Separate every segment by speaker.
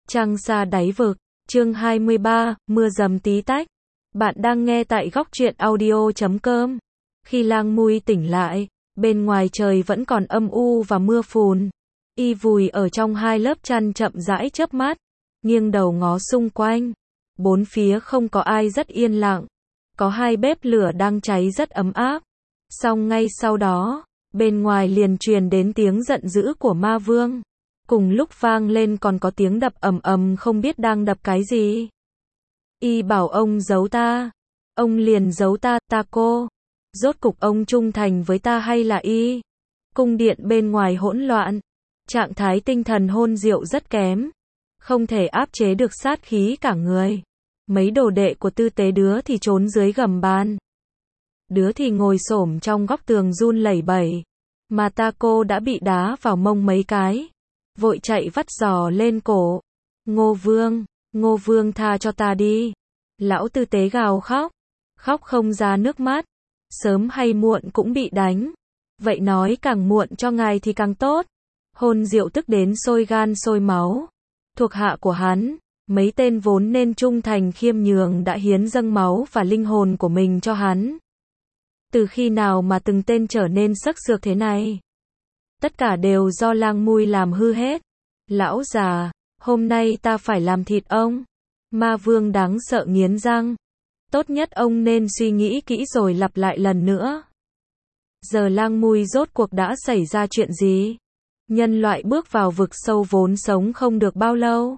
Speaker 1: Trăng xa đáy vực, chương 23, mưa dầm tí tách. Bạn đang nghe tại góc truyện audio.com. Khi Lang Mui tỉnh lại, bên ngoài trời vẫn còn âm u và mưa phùn. Y vùi ở trong hai lớp chăn chậm rãi chớp mắt, nghiêng đầu ngó xung quanh. Bốn phía không có ai, rất yên lặng. Có hai bếp lửa đang cháy rất ấm áp. Song ngay sau đó, bên ngoài liền truyền đến tiếng giận dữ của ma vương. Cùng lúc vang lên còn có tiếng đập ầm ầm, không biết đang đập cái gì. Y bảo ông giấu ta. Ông liền giấu ta, Taco. Rốt cục ông trung thành với ta hay là Y? Cung điện bên ngoài hỗn loạn. Trạng thái tinh thần Hôn Diệu rất kém. Không thể áp chế được sát khí cả người. Mấy đồ đệ của Tư Tế, đứa thì trốn dưới gầm bàn, đứa thì ngồi xổm trong góc tường run lẩy bẩy. Mà Taco đã bị đá vào mông mấy cái, vội chạy vắt giò lên cổ. Ngô Vương tha cho ta đi. Lão Tư Tế gào khóc, khóc không ra nước mắt. Sớm hay muộn cũng bị đánh. Vậy nói càng muộn cho ngài thì càng tốt. Hôn Diệu tức đến sôi gan sôi máu. Thuộc hạ của hắn, mấy tên vốn nên trung thành khiêm nhường đã hiến dâng máu và linh hồn của mình cho hắn. Từ khi nào mà từng tên trở nên sắc sược thế này? Tất cả đều do Lang Mui làm hư hết. Lão già, hôm nay ta phải làm thịt ông. Ma vương đáng sợ nghiến răng. Tốt nhất ông nên suy nghĩ kỹ rồi lặp lại lần nữa. Giờ Lang Mui rốt cuộc đã xảy ra chuyện gì? Nhân loại bước vào vực sâu vốn sống không được bao lâu.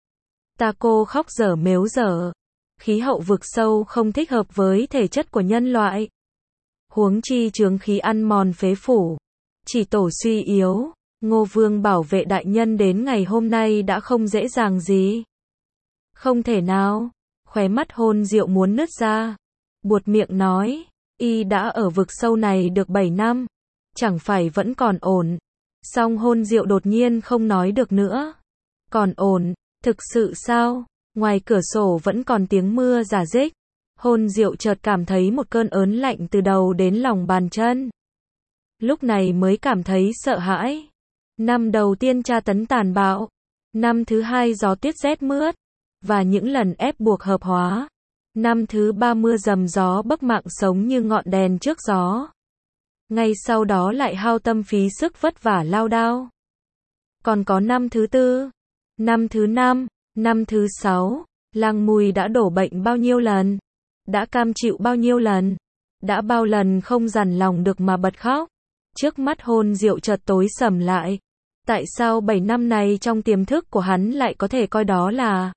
Speaker 1: Taco khóc dở mếu dở. Khí hậu vực sâu không thích hợp với thể chất của nhân loại. Huống chi chướng khí ăn mòn phế phủ. Chỉ tổ suy yếu. Ngô Vương bảo vệ đại nhân đến ngày hôm nay đã không dễ dàng gì. Không thể nào. Khóe mắt Hôn Diệu muốn nứt ra. Buột miệng nói. Y đã ở vực sâu này được 7 năm. Chẳng phải vẫn còn ổn. Song Hôn Diệu đột nhiên không nói được nữa. Còn ổn? Thực sự sao? Ngoài cửa sổ vẫn còn tiếng mưa rả rích. Hôn Diệu chợt cảm thấy một cơn ớn lạnh từ đầu đến lòng bàn chân. Lúc này mới cảm thấy sợ hãi. Năm đầu tiên tra tấn tàn bạo. Năm thứ hai gió tuyết rét mướt. Và những lần ép buộc hợp hóa. Năm thứ ba mưa dầm gió bấc mạng sống như ngọn đèn trước gió. Ngay sau đó lại hao tâm phí sức vất vả lao đao. Còn có năm thứ tư, năm thứ năm, năm thứ sáu, Lang Mui đã đổ bệnh bao nhiêu lần, đã cam chịu bao nhiêu lần, đã bao lần không dằn lòng được mà bật khóc. Trước mắt Hôn Diệu chợt tối sầm lại. Tại sao 7 năm này trong tiềm thức của hắn lại có thể coi đó là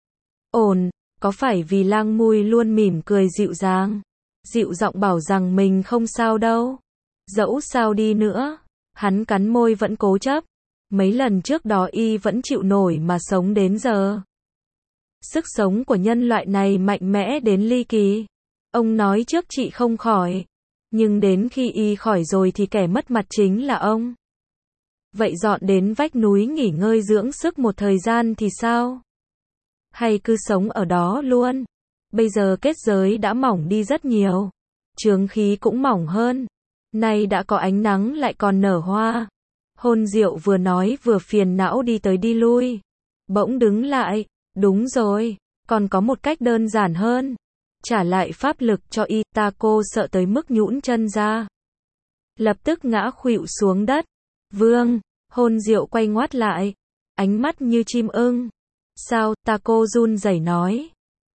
Speaker 1: ổn? Có phải vì Lang Mui luôn mỉm cười dịu dàng, dịu giọng bảo rằng mình không sao đâu? Dẫu sao đi nữa, hắn cắn môi vẫn cố chấp. Mấy lần trước đó Y vẫn chịu nổi mà sống đến giờ. Sức sống của nhân loại này mạnh mẽ đến ly kỳ. Ông nói trước chị không khỏi. Nhưng đến khi Y khỏi rồi thì kẻ mất mặt chính là ông. Vậy dọn đến vách núi nghỉ ngơi dưỡng sức một thời gian thì sao? Hay cứ sống ở đó luôn? Bây giờ kết giới đã mỏng đi rất nhiều. Chướng khí cũng mỏng hơn. Nay đã có ánh nắng lại còn nở hoa. Hôn Diệu vừa nói vừa phiền não đi tới đi lui. Bỗng đứng lại. Đúng rồi, còn có một cách đơn giản hơn. Trả lại pháp lực cho Y. Taco sợ tới mức nhũn chân ra. Lập tức ngã khuỵu xuống đất. Vương, Hôn Diệu quay ngoắt lại. Ánh mắt như chim ưng. Sao? Taco run rẩy nói.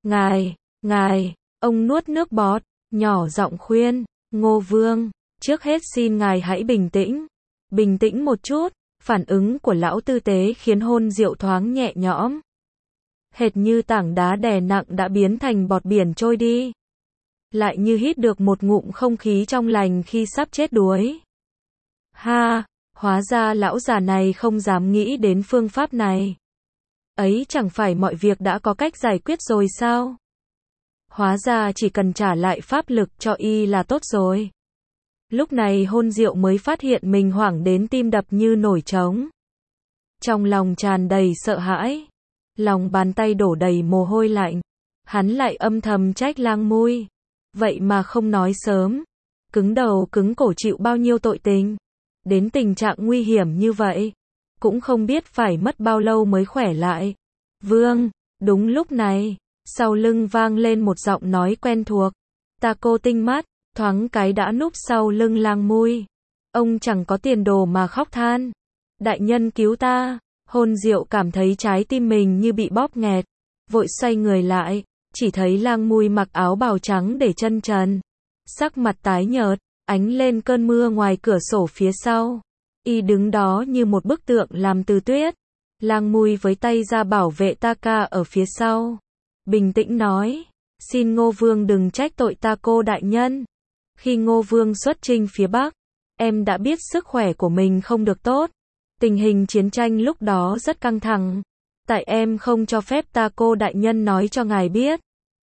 Speaker 1: Ngài, ông nuốt nước bọt, nhỏ giọng khuyên. Ngô Vương, trước hết xin ngài hãy bình tĩnh một chút. Phản ứng của lão Tư Tế khiến Hôn Diệu thoáng nhẹ nhõm. Hệt như tảng đá đè nặng đã biến thành bọt biển trôi đi. Lại như hít được một ngụm không khí trong lành khi sắp chết đuối. Ha, hóa ra lão già này không dám nghĩ đến phương pháp này. Ấy chẳng phải mọi việc đã có cách giải quyết rồi sao? Hóa ra chỉ cần trả lại pháp lực cho Y là tốt rồi. Lúc này Hôn Diệu mới phát hiện mình hoảng đến tim đập như nổi trống. Trong lòng tràn đầy sợ hãi. Lòng bàn tay đổ đầy mồ hôi lạnh. Hắn lại âm thầm trách Lang Mui. Vậy mà không nói sớm. Cứng đầu cứng cổ chịu bao nhiêu tội tình. Đến tình trạng nguy hiểm như vậy. Cũng không biết phải mất bao lâu mới khỏe lại. Vương, đúng lúc này, sau lưng vang lên một giọng nói quen thuộc. Taco tinh mắt, thoáng cái đã núp sau lưng Lang Mui. Ông chẳng có tiền đồ mà khóc than. Đại nhân cứu ta. Hôn Diệu cảm thấy trái tim mình như bị bóp nghẹt. Vội xoay người lại, chỉ thấy Lang Mui mặc áo bào trắng để chân trần. Sắc mặt tái nhợt, ánh lên cơn mưa ngoài cửa sổ phía sau. Y đứng đó như một bức tượng làm từ tuyết. Lang Mui với tay ra bảo vệ Taka ở phía sau. Bình tĩnh nói, xin Ngô Vương đừng trách tội Taco đại nhân. Khi Ngô Vương xuất chinh phía Bắc, em đã biết sức khỏe của mình không được tốt. Tình hình chiến tranh lúc đó rất căng thẳng. Tại em không cho phép Taco đại nhân nói cho ngài biết.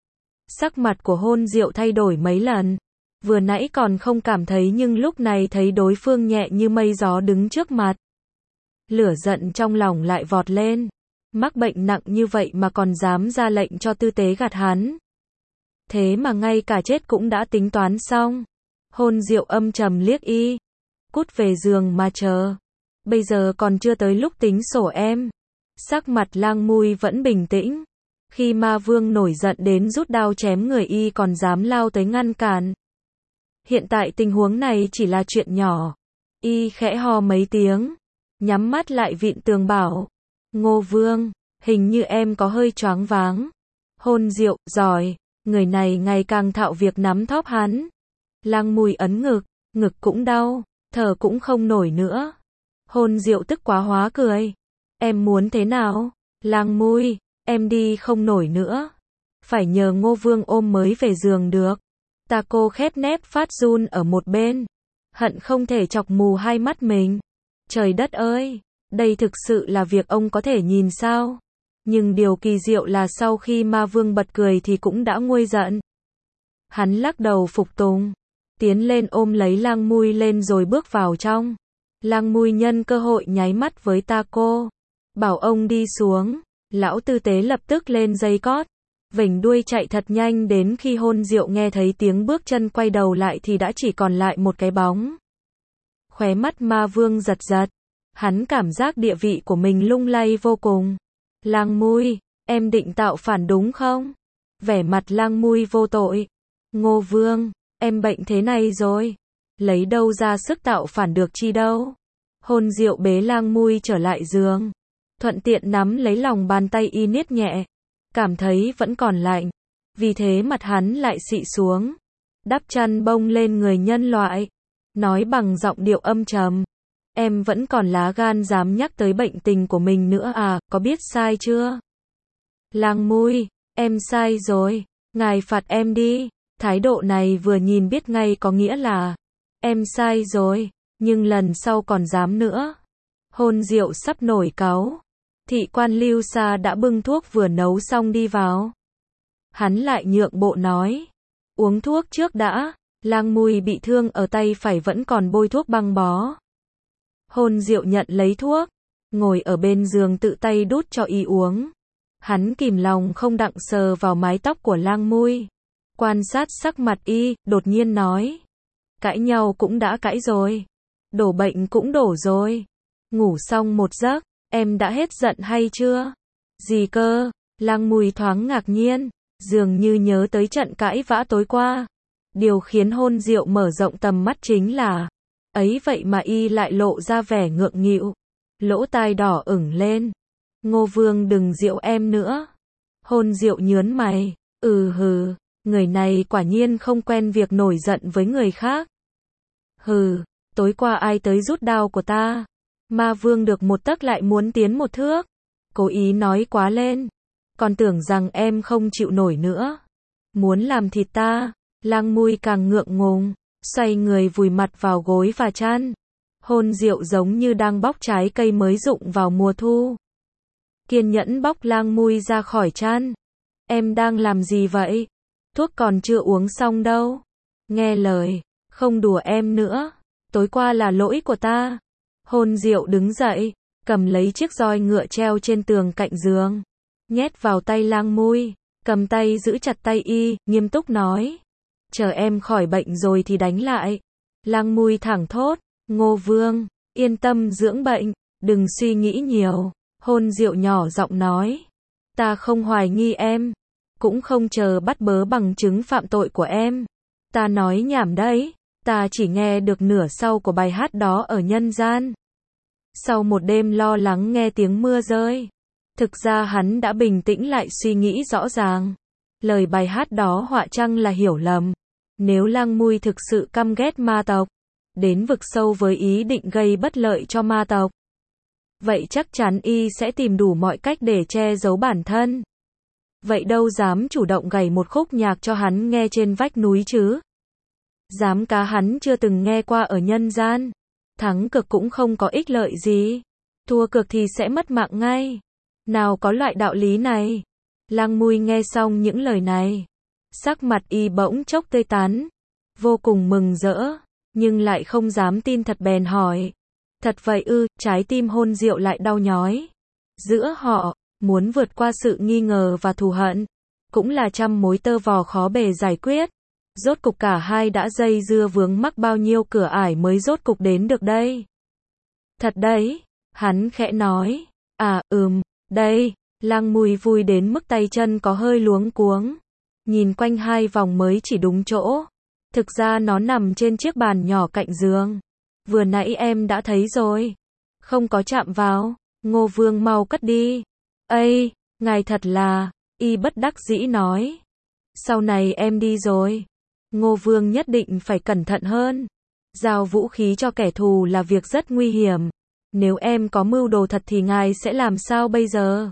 Speaker 1: Sắc mặt của Hôn Diệu thay đổi mấy lần. Vừa nãy còn không cảm thấy nhưng lúc này thấy đối phương nhẹ như mây gió đứng trước mặt. Lửa giận trong lòng lại vọt lên. Mắc bệnh nặng như vậy mà còn dám ra lệnh cho tư tế gạt hắn. Thế mà ngay cả chết cũng đã tính toán xong. Hôn Diệu âm trầm liếc y. Cút về giường mà chờ. Bây giờ còn chưa tới lúc tính sổ em. Sắc mặt Lang Mui vẫn bình tĩnh. Khi Ma Vương nổi giận đến rút đao chém người y còn dám lao tới ngăn cản. Hiện tại tình huống này chỉ là chuyện nhỏ. Y khẽ ho mấy tiếng. Nhắm mắt lại vịn tường bảo. Ngô Vương, hình như em có hơi choáng váng. Hôn Diệu, giỏi. Người này ngày càng thạo việc nắm thóp hắn. Lang Mui ấn ngực, ngực cũng đau, thở cũng không nổi nữa. Hôn Diệu tức quá hóa cười. Em muốn thế nào? Lang Mui, em đi không nổi nữa. Phải nhờ Ngô Vương ôm mới về giường được. Taco khép nép phát run ở một bên. Hận không thể chọc mù hai mắt mình. Trời đất ơi, đây thực sự là việc ông có thể nhìn sao? Nhưng điều kỳ diệu là sau khi Ma Vương bật cười thì cũng đã nguôi giận. Hắn lắc đầu phục tùng, tiến lên ôm lấy Lang Mui lên rồi bước vào trong. Lang Mui nhân cơ hội nháy mắt với Taco, bảo ông đi xuống. Lão tư tế lập tức lên dây cót, vểnh đuôi chạy thật nhanh đến khi Hôn Diệu nghe thấy tiếng bước chân quay đầu lại thì đã chỉ còn lại một cái bóng. Khóe mắt Ma Vương giật giật, hắn cảm giác địa vị của mình lung lay vô cùng. Lang Mui, em định tạo phản đúng không? Vẻ mặt Lang Mui vô tội. Ngô Vương, em bệnh thế này rồi, lấy đâu ra sức tạo phản được chi đâu. Hôn Diệu bế Lang Mui trở lại giường, thuận tiện nắm lấy lòng bàn tay y niết nhẹ, cảm thấy vẫn còn lạnh, vì thế mặt hắn lại xị xuống, đắp chăn bông lên người nhân loại, nói bằng giọng điệu âm trầm. Em vẫn còn lá gan dám nhắc tới bệnh tình của mình nữa à, có biết sai chưa? Lang Mui, em sai rồi, ngài phạt em đi. Thái độ này vừa nhìn biết ngay có nghĩa là em sai rồi, nhưng lần sau còn dám nữa. Hôn Diệu sắp nổi cáu. Thị quan Lưu Sa đã bưng thuốc vừa nấu xong đi vào. Hắn lại nhượng bộ nói, uống thuốc trước đã. Lang Mui bị thương ở tay phải vẫn còn bôi thuốc băng bó. Hôn Diệu nhận lấy thuốc, ngồi ở bên giường tự tay đút cho y uống. Hắn kìm lòng không đặng sờ vào mái tóc của Lang Mui. Quan sát sắc mặt y, đột nhiên nói. Cãi nhau cũng đã cãi rồi. Đổ bệnh cũng đổ rồi. Ngủ xong một giấc, em đã hết giận hay chưa? Gì cơ? Lang Mui thoáng ngạc nhiên, dường như nhớ tới trận cãi vã tối qua. Điều khiến Hôn Diệu mở rộng tầm mắt chính là, ấy vậy mà y lại lộ ra vẻ ngượng nghịu. Lỗ tai đỏ ửng lên. Ngô Vương đừng giễu em nữa. Hôn Diệu nhớn mày, hừ. Người này quả nhiên không quen việc nổi giận với người khác. Hừ, tối qua ai tới rút đao của ta? Ma Vương được một tấc lại muốn tiến một thước. Cố ý nói quá lên. Còn tưởng rằng em không chịu nổi nữa. Muốn làm thịt ta. Lang Mui càng ngượng ngùng, xoay người vùi mặt vào gối và chăn. Hôn Diệu giống như đang bóc trái cây mới rụng vào mùa thu. Kiên nhẫn bóc Lang Mui ra khỏi chăn. Em đang làm gì vậy? Thuốc còn chưa uống xong đâu. Nghe lời, không đùa em nữa. Tối qua là lỗi của ta. Hôn Diệu đứng dậy, cầm lấy chiếc roi ngựa treo trên tường cạnh giường, nhét vào tay Lang Mui, cầm tay giữ chặt tay y, nghiêm túc nói. Chờ em khỏi bệnh rồi thì đánh lại. Lang Mui thẳng thốt, Ngô Vương, yên tâm dưỡng bệnh, đừng suy nghĩ nhiều. Hôn Diệu nhỏ giọng nói. Ta không hoài nghi em, cũng không chờ bắt bớ bằng chứng phạm tội của em. Ta nói nhảm đấy, ta chỉ nghe được nửa sau của bài hát đó ở nhân gian. Sau một đêm lo lắng nghe tiếng mưa rơi, thực ra hắn đã bình tĩnh lại suy nghĩ rõ ràng. Lời bài hát đó họa chăng là hiểu lầm. Nếu Lang Mui thực sự căm ghét ma tộc, đến vực sâu với ý định gây bất lợi cho ma tộc, vậy chắc chắn y sẽ tìm đủ mọi cách để che giấu bản thân. Vậy đâu dám chủ động gảy một khúc nhạc cho hắn nghe trên vách núi chứ. Dám cá hắn chưa từng nghe qua ở nhân gian. Thắng cược cũng không có ích lợi gì. Thua cược thì sẽ mất mạng ngay. Nào có loại đạo lý này. Lang Mui nghe xong những lời này, sắc mặt y bỗng chốc tươi tắn, vô cùng mừng rỡ, nhưng lại không dám tin thật bèn hỏi. Thật vậy ư? Trái tim Hôn Diệu lại đau nhói. Giữa họ, muốn vượt qua sự nghi ngờ và thù hận, cũng là trăm mối tơ vò khó bề giải quyết. Rốt cục cả hai đã dây dưa vướng mắc bao nhiêu cửa ải mới rốt cục đến được đây. Thật đấy, hắn khẽ nói. À, đây. Lang Mui vui đến mức tay chân có hơi luống cuống. Nhìn quanh hai vòng mới chỉ đúng chỗ. Thực ra nó nằm trên chiếc bàn nhỏ cạnh giường. Vừa nãy em đã thấy rồi. Không có chạm vào. Ngô Vương mau cất đi. Ây, ngài thật là. Y bất đắc dĩ nói. Sau này em đi rồi, Ngô Vương nhất định phải cẩn thận hơn. Giao vũ khí cho kẻ thù là việc rất nguy hiểm. Nếu em có mưu đồ thật thì ngài sẽ làm sao bây giờ?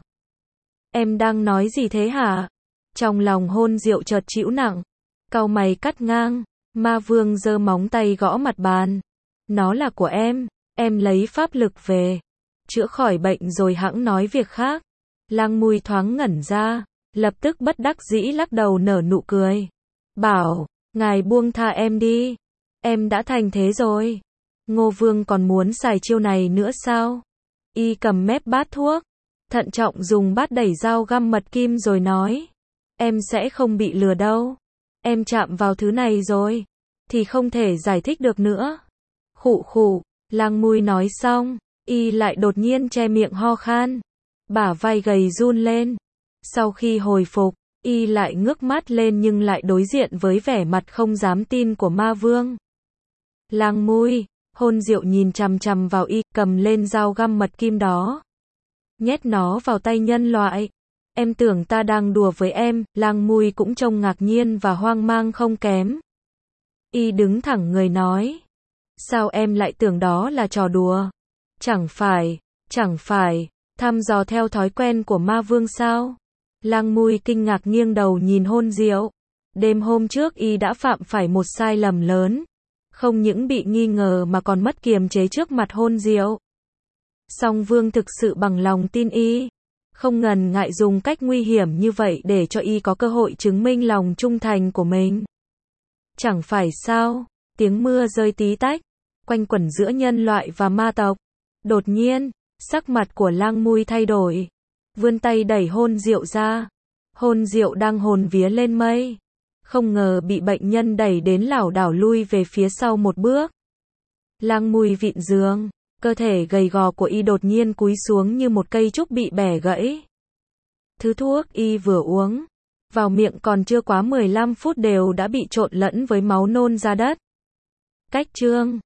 Speaker 1: Em đang nói gì thế hả? Trong lòng Hôn Diệu chợt trĩu nặng, cau mày cắt ngang. Ma Vương giơ móng tay gõ mặt bàn. Nó là của em lấy pháp lực về chữa khỏi bệnh rồi hẵng nói việc khác. Lang Mui thoáng ngẩn ra, lập tức bất đắc dĩ lắc đầu nở nụ cười. Bảo, ngài buông tha em đi. Em đã thành thế rồi. Ngô Vương còn muốn xài chiêu này nữa sao? Y cầm mép bát thuốc, thận trọng dùng bát đẩy dao găm mật kim rồi nói. Em sẽ không bị lừa đâu. Em chạm vào thứ này rồi, thì không thể giải thích được nữa. Khụ khụ, Lang Mui nói xong, y lại đột nhiên che miệng ho khan. Bả vai gầy run lên. Sau khi hồi phục, y lại ngước mắt lên nhưng lại đối diện với vẻ mặt không dám tin của Ma Vương. Lang Mui, Hôn Diệu nhìn chằm chằm vào y, cầm lên dao găm mật kim đó, nhét nó vào tay nhân loại. Em tưởng ta đang đùa với em. Lang Mui cũng trông ngạc nhiên và hoang mang không kém. Y đứng thẳng người nói. Sao em lại tưởng đó là trò đùa? Chẳng phải, thăm dò theo thói quen của Ma Vương sao? Lang Mui kinh ngạc nghiêng đầu nhìn Hôn Diệu. Đêm hôm trước y đã phạm phải một sai lầm lớn. Không những bị nghi ngờ mà còn mất kiềm chế trước mặt Hôn Diệu. Song Vương thực sự bằng lòng tin y, không ngần ngại dùng cách nguy hiểm như vậy để cho y có cơ hội chứng minh lòng trung thành của mình. Chẳng phải sao? Tiếng mưa rơi tí tách, quanh quẩn giữa nhân loại và ma tộc. Đột nhiên, sắc mặt của Lang Mui thay đổi, vươn tay đẩy Hôn Diệu ra. Hôn Diệu đang hồn vía lên mây, không ngờ bị bệnh nhân đẩy đến lảo đảo lui về phía sau một bước. Lang Mui vịn giường, cơ thể gầy gò của y đột nhiên cúi xuống như một cây trúc bị bẻ gãy. Thứ thuốc y vừa uống vào miệng còn chưa quá 15 phút đều đã bị trộn lẫn với máu nôn ra đất. Cách chương